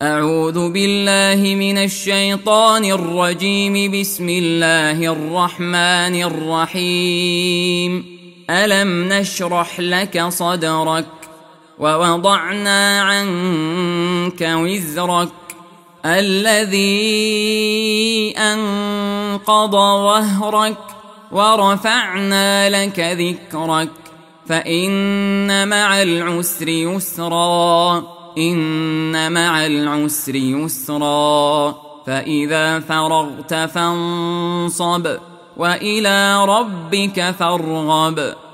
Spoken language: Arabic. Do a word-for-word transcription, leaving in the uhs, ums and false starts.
أعوذ بالله من الشيطان الرجيم. بسم الله الرحمن الرحيم. ألم نشرح لك صدرك ووضعنا عنك وزرك الذي أنقض ظهرك ورفعنا لك ذكرك فإن مع العسر يسرا إن مع العسر يسرا فإذا فرغت فانصب وإلى ربك فارغب.